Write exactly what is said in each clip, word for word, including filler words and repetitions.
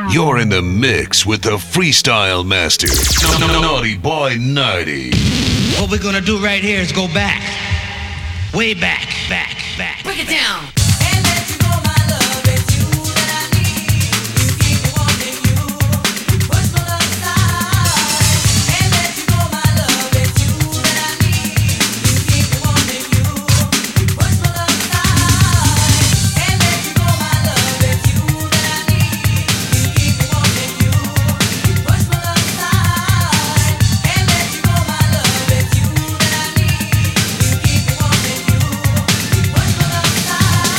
You're in the mix with the Freestyle Master, Naughty Boy ninety. What we're gonna do right here is go back, way back, back, back. Break it down. Side.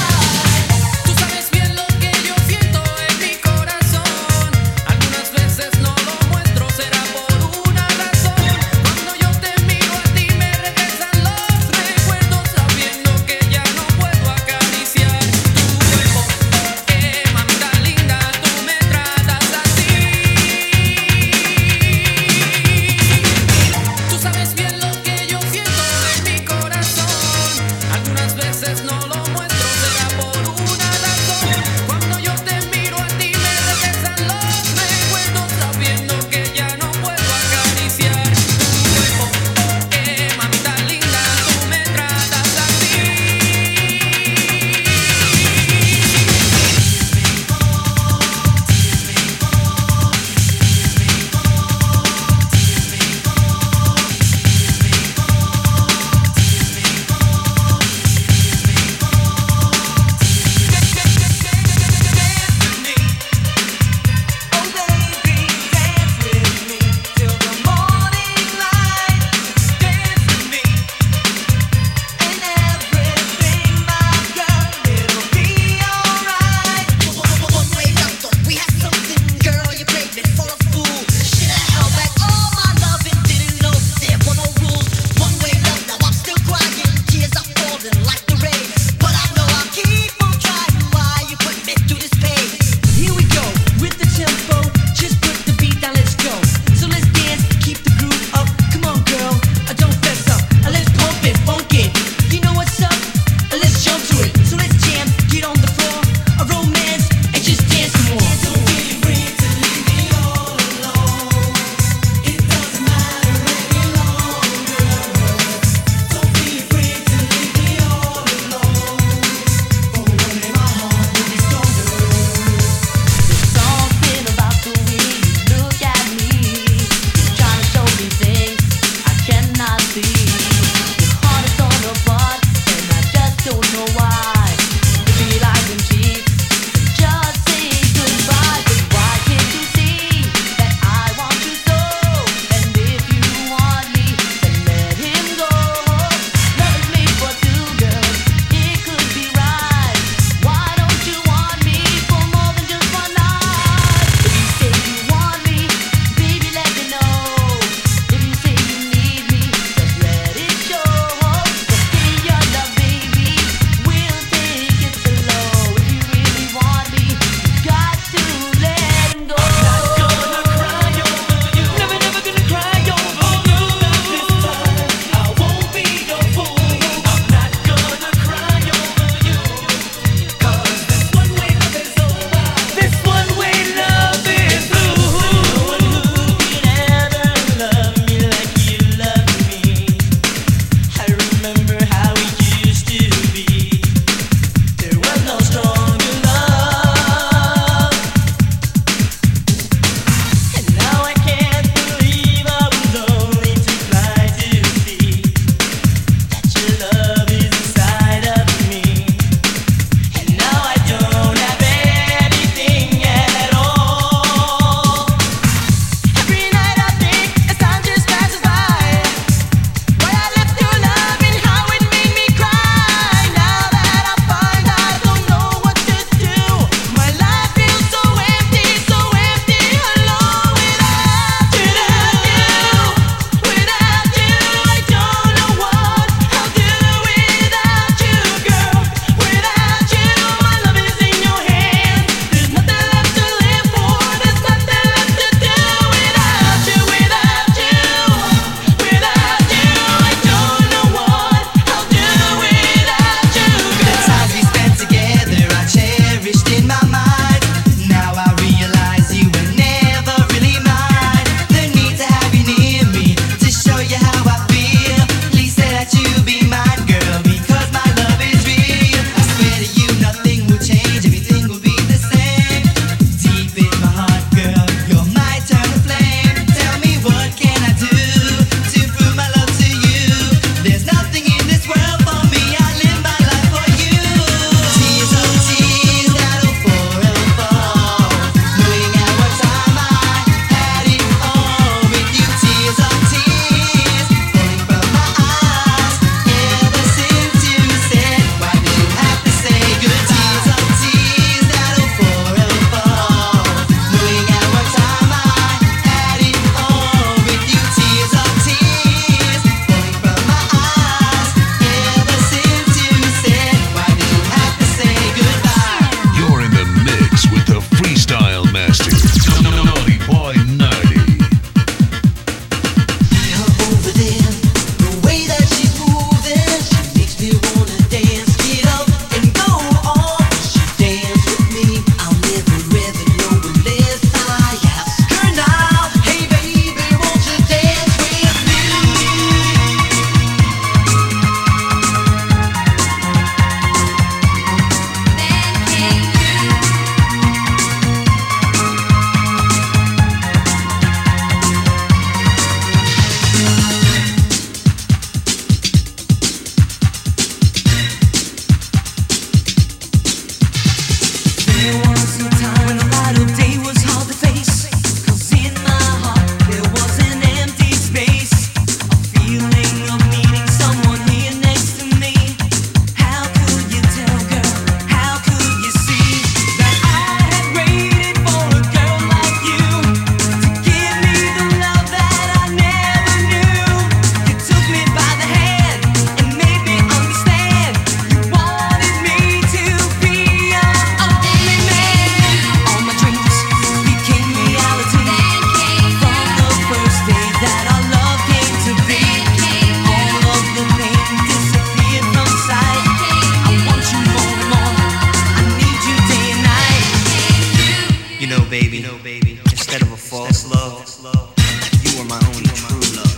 know, baby, you know, baby, instead of a false love, you were my only true love.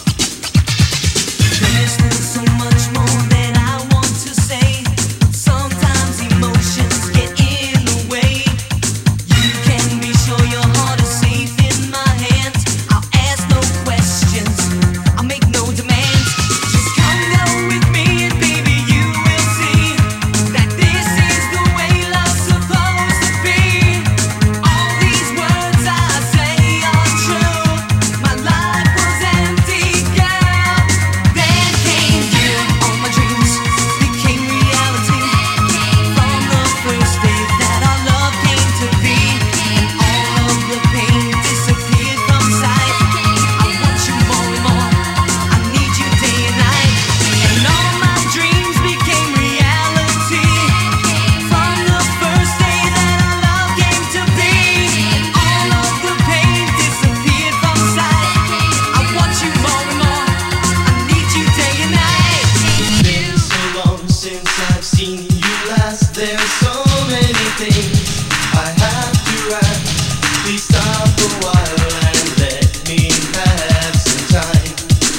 There's still so much more that I want to say. Sometimes emotions get in the way. You can be sure your heart is safe in my hands. I'll ask no questions, I'll make no demands. Just come down with me and baby you will see that this is the way love's supposed to be. All these words I say are true. My life was empty, girl. Then came you. All my dreams became reality. From the first day that our love came to be, and all of the pain disappeared from sight. I want you more and more. I need you day and night. And all my dreams became reality. From the first day that our love came to be, and all of the pain disappeared from sight. I want you more and more. I need you day and night. It's been so long since I've seen you last. There's so many things I have to ask. Please stop a while and let me have some time.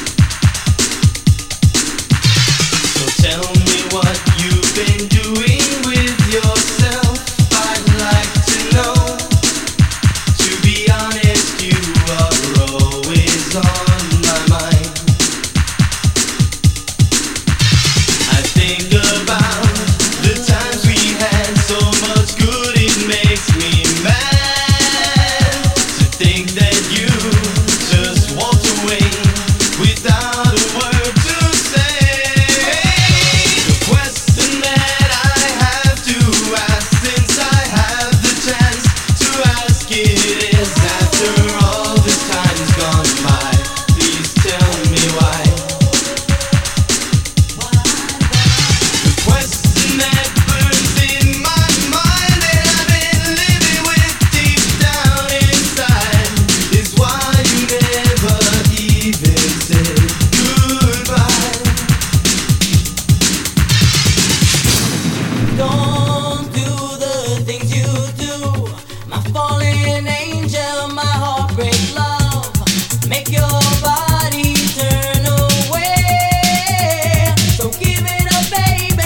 So tell me what you've been doing with yourself. I'd like to know. To be honest, you are always on my mind. I think about the times we had, so much good it makes me mad. To think that you just walked away without a word to say. The question that I have to ask, since I have the chance to ask it, is after all this time's gone by, please tell me why. The question that burns in my mind that I've been living with deep down inside is why you never even said goodbye. Don't do the things you do. My fallen angel, my heartbreak love. Make your body turn away. So give it up, baby.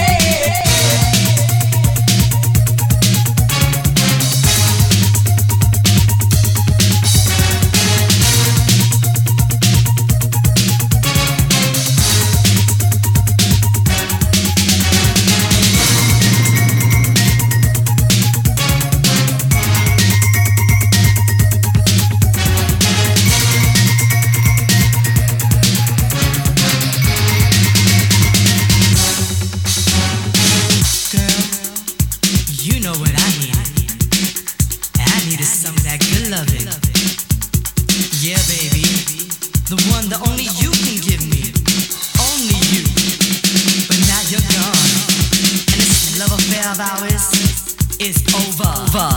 Girl, you know what I needed. I needed some of that good loving. Yeah, baby. The one that only you can give me. Only you. But now you're gone. And this love affair of ours is over.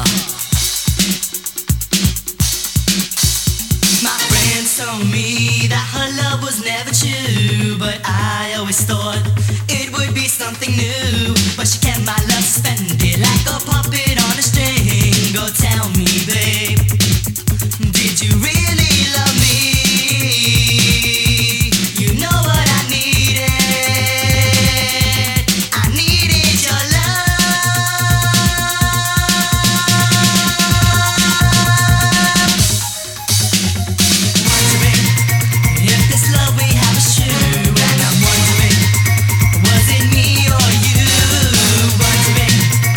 My friends told me that her love was never true, but I always thought it would be something new. But she kept my love suspended like a puppet on a string. Go tell me, babe, did you really love me? You know what I needed. I needed your love. Wondering if this love we have is true, and I'm wondering, was it me or you? Wondering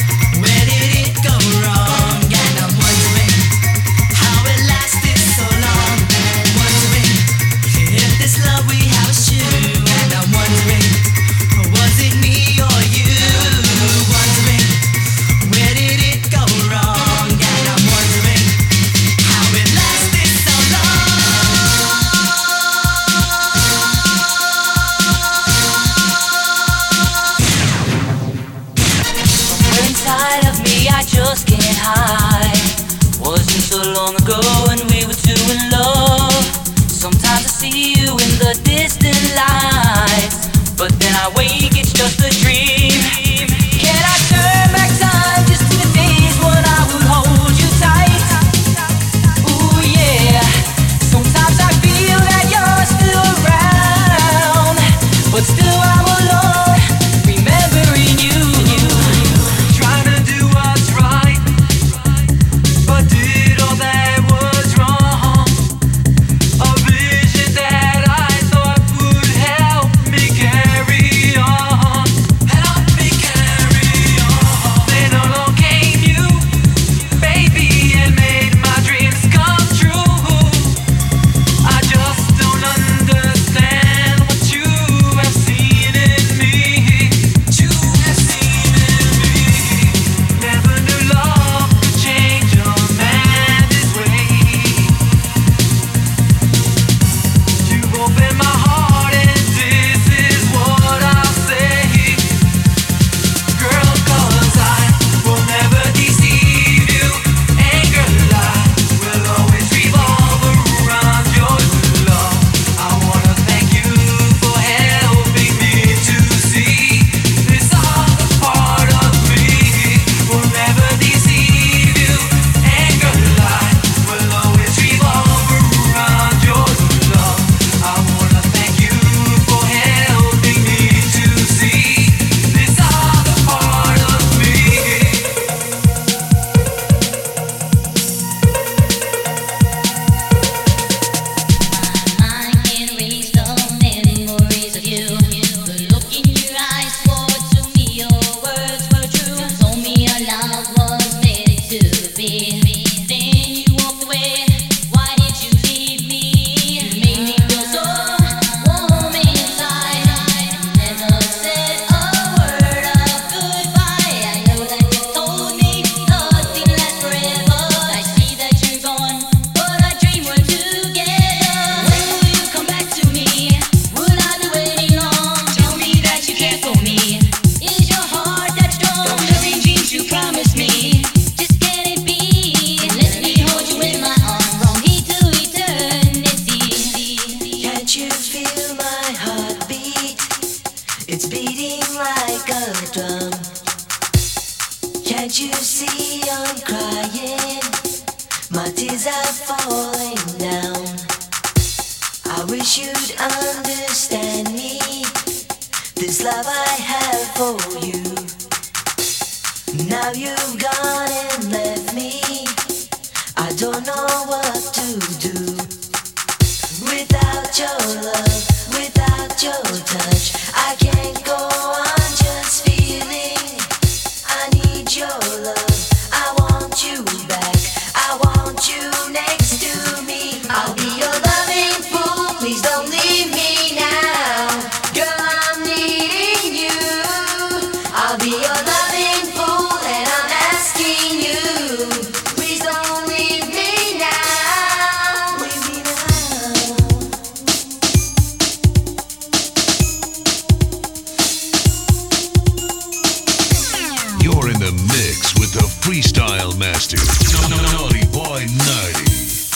My tears are falling down. I wish you'd understand me. This love I have for you. Now you've gone and left me. I don't know what to do. Without your love, without your touch, I can't go on just feeling. I need your love, I want you back, I want you next to me. I'll be your loving fool, please don't leave me now. Girl, I'm needing you. I'll be your loving fool and I'm asking you, please don't leave me now. Leave me now. You're in the mix with the Freestyle Master, Naughty Boy Nighty.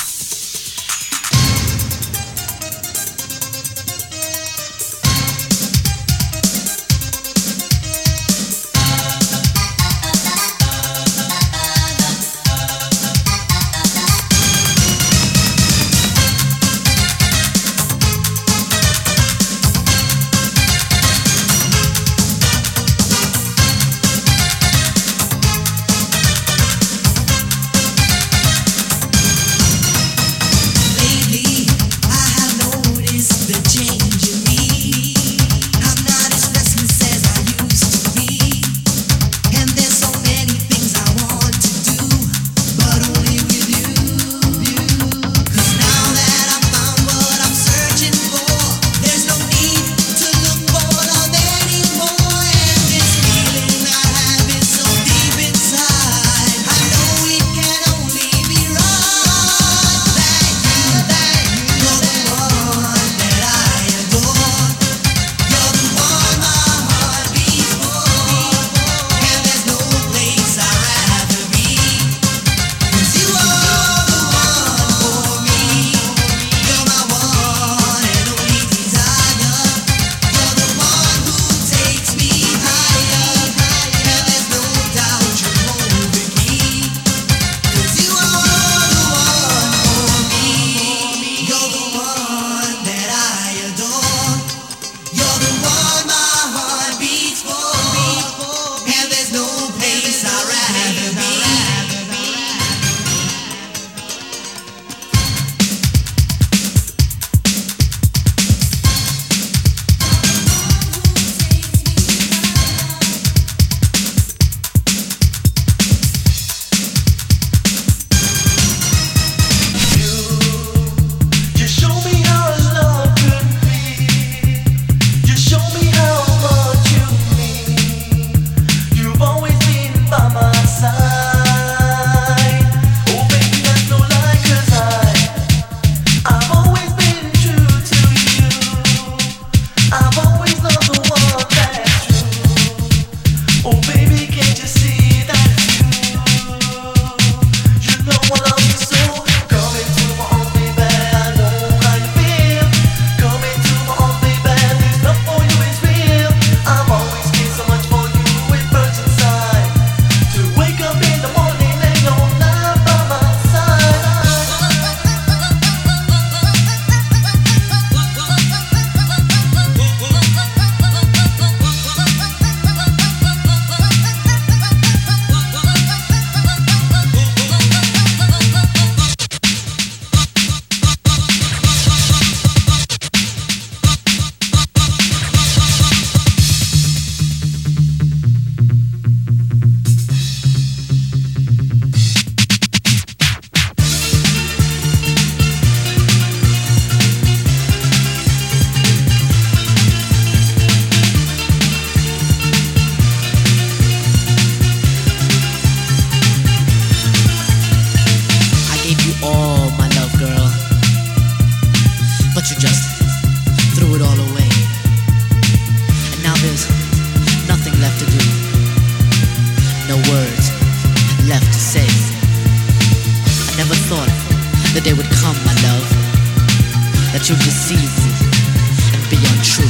that you deceive me and be untrue.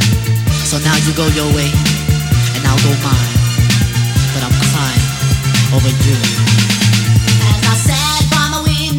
So now you go your way and I'll go mine, but I'm crying over you. As I sat by my window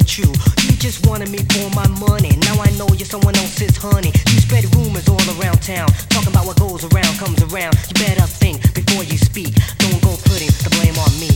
true. You just wanted me for my money. Now I know you're someone else's honey. You spread rumors all around town, talking about what goes around comes around. You better think before you speak. Don't go putting the blame on me.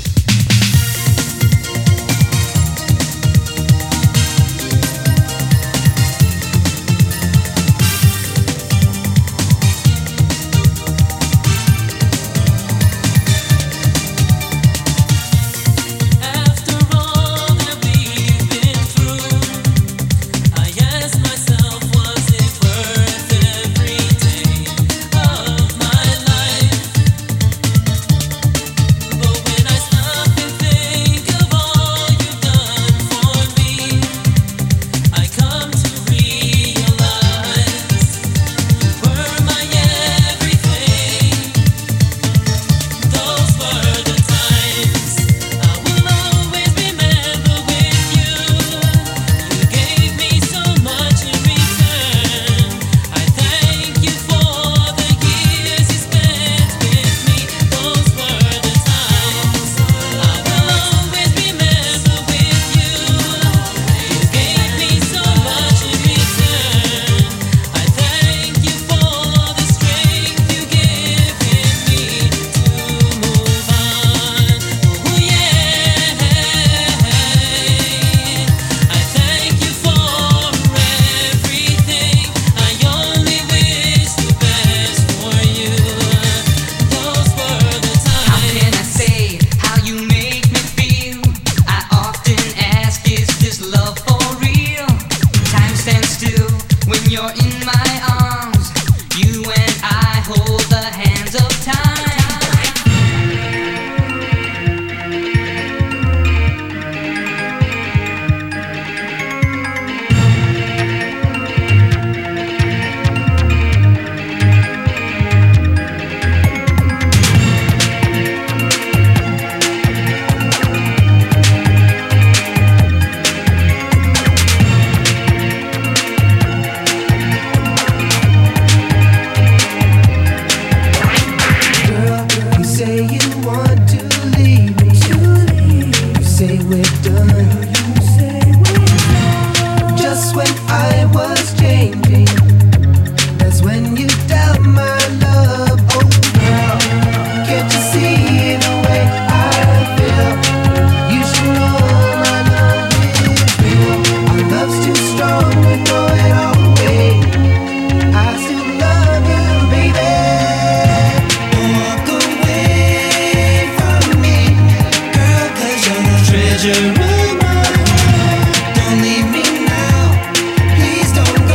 Treasure of my heart. Don't leave me now. Please don't go.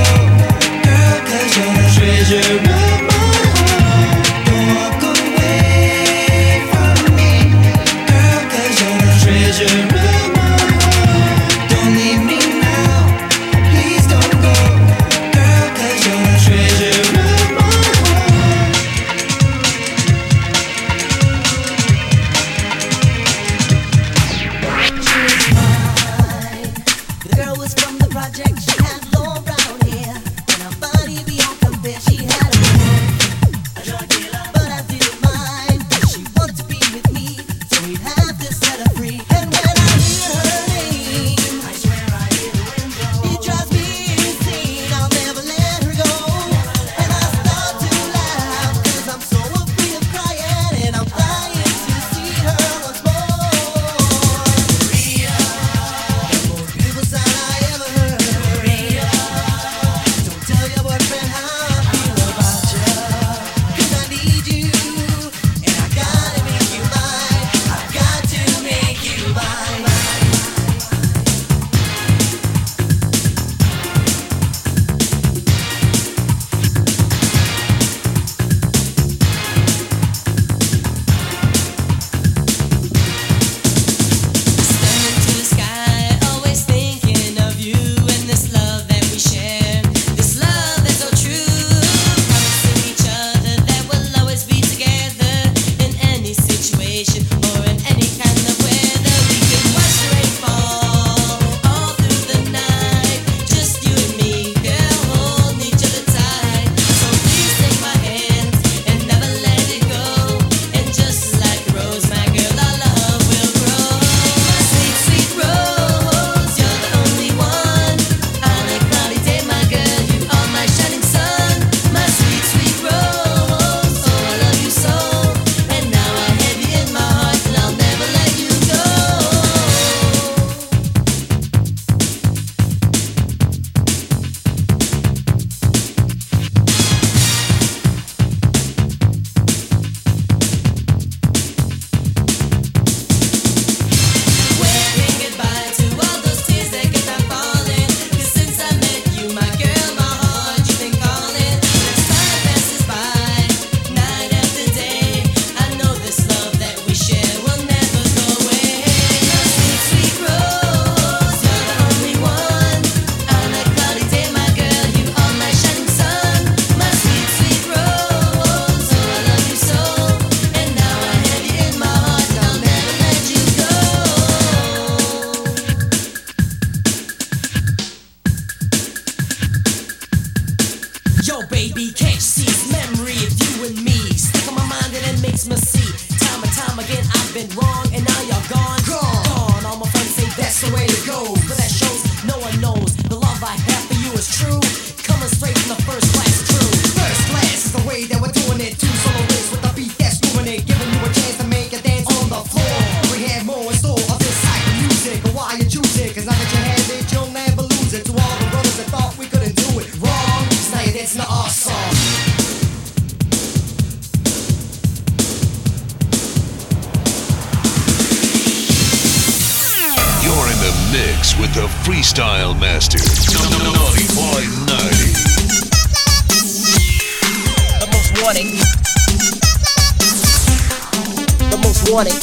baby, can't you see it's memory of you and me? Stick on my mind and it makes me see. Time and time again I've been wrong, and now you're gone. Gone, gone. All my friends say that's the way it goes, but that shows no one knows the love I have for you is true. Coming straight from the first class crew. First class is the way that we're doing it. Two solo hits with the beat that's doing it, giving you a chance to make a dance on the floor. We have more in store of this type of music, but why you choose it? Cause now that you have it, you'll never lose it. To all the brothers that thought we couldn't do it wrong, cause now you're dancing to our song. You're in the mix with the Freestyle Master. Naughty Boy Nerdy. The most wanted. The most wanted.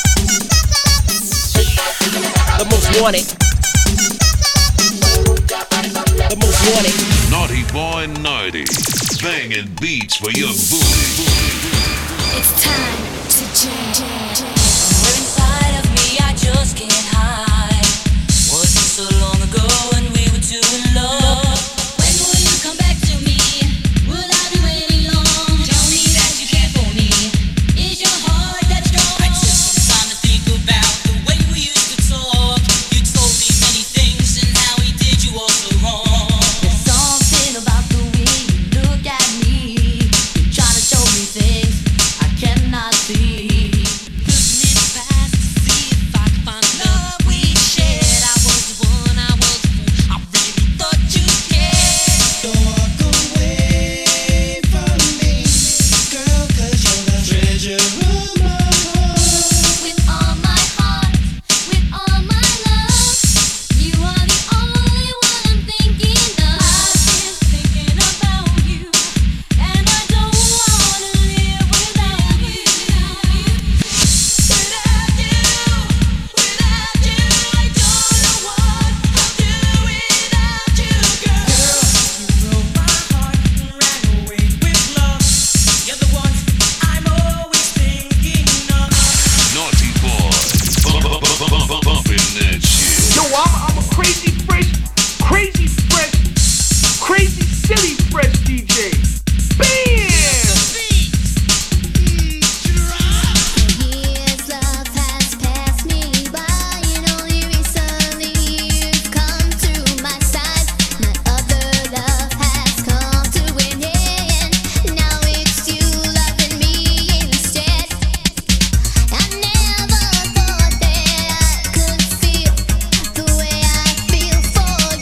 The most wanted. The most wanted. Naughty Boy Nerdy. Banging beats for your booty. It's time to jam. Where inside of me I just can't hide. Wasn't so long ago when we were two in love. When will you come back to me? Will I be waiting long? Tell me that you care for me. Is your heart that strong? I took some time to think about the way we used to talk. You told me many things and how we did you all so wrong. There's something about the way you look at me. You're trying to show me things I cannot see. Looking in the past to see if I could find love we shared. I was the one, I was the fool. I really thought you cared. Walk away from me, girl, cause you're the treasure of my heart. With all my heart, with all my love, you are the only one I'm thinking of. I've been thinking about you, and I don't wanna live without you. Without you, without you, I don't know what I'll do without you, girl. You broke my heart and ran away with love. You're the one I'm always thinking of. Naughty Boy. Bumping that shit. Yo, I'm, I'm a crazy fresh, crazy fresh, crazy silly fresh D J. Bam! Years love has passed me by, and only recently you've come to my side. My other love has come to an end. Now it's you loving me instead. I never thought that I could feel the way I feel for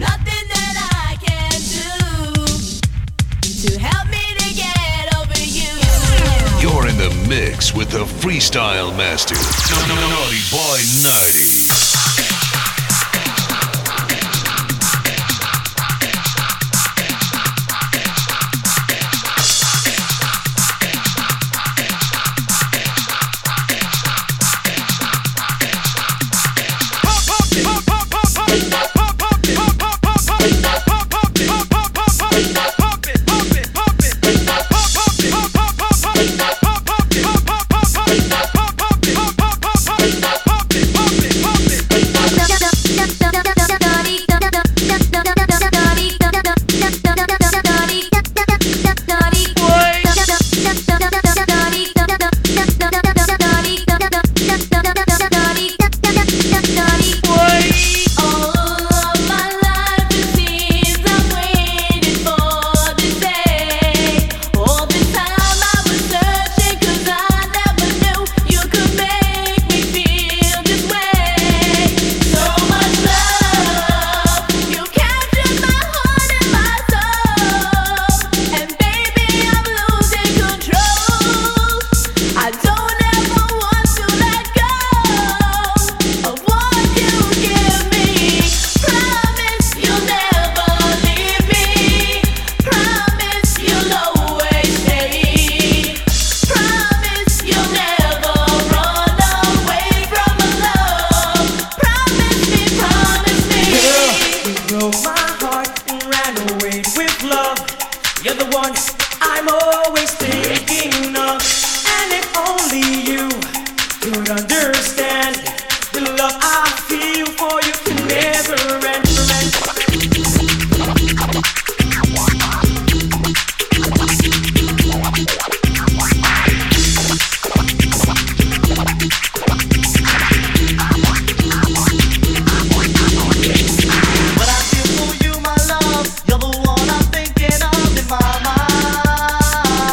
nothing that I can do to help me to get over you. You're in the mix with the freestyle master, Naughty Boy Nerdy. What I feel for you, my love, you're the one I'm thinking of in my mind.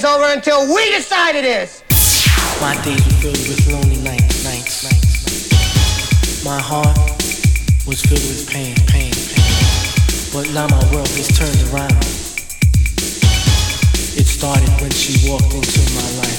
is over until we decide it is. My days were filled with lonely nights, nights, nights, nights. My heart was filled with pain, pain, pain. But now my world has turned around. It started when she walked into my life.